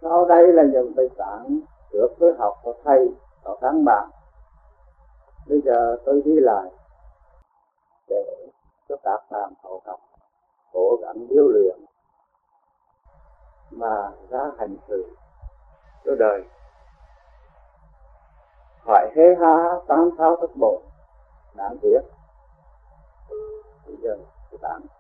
Sau đây là những bài giảng trước tôi học của thầy và các bạn. Bây giờ tôi đi lại để cho các bạn hậu học cố gắng điêu luyện mà ra hành xử cho đời. Hỏi hê ha tam thao thức bộ đáng tiếc. Bây giờ các bạn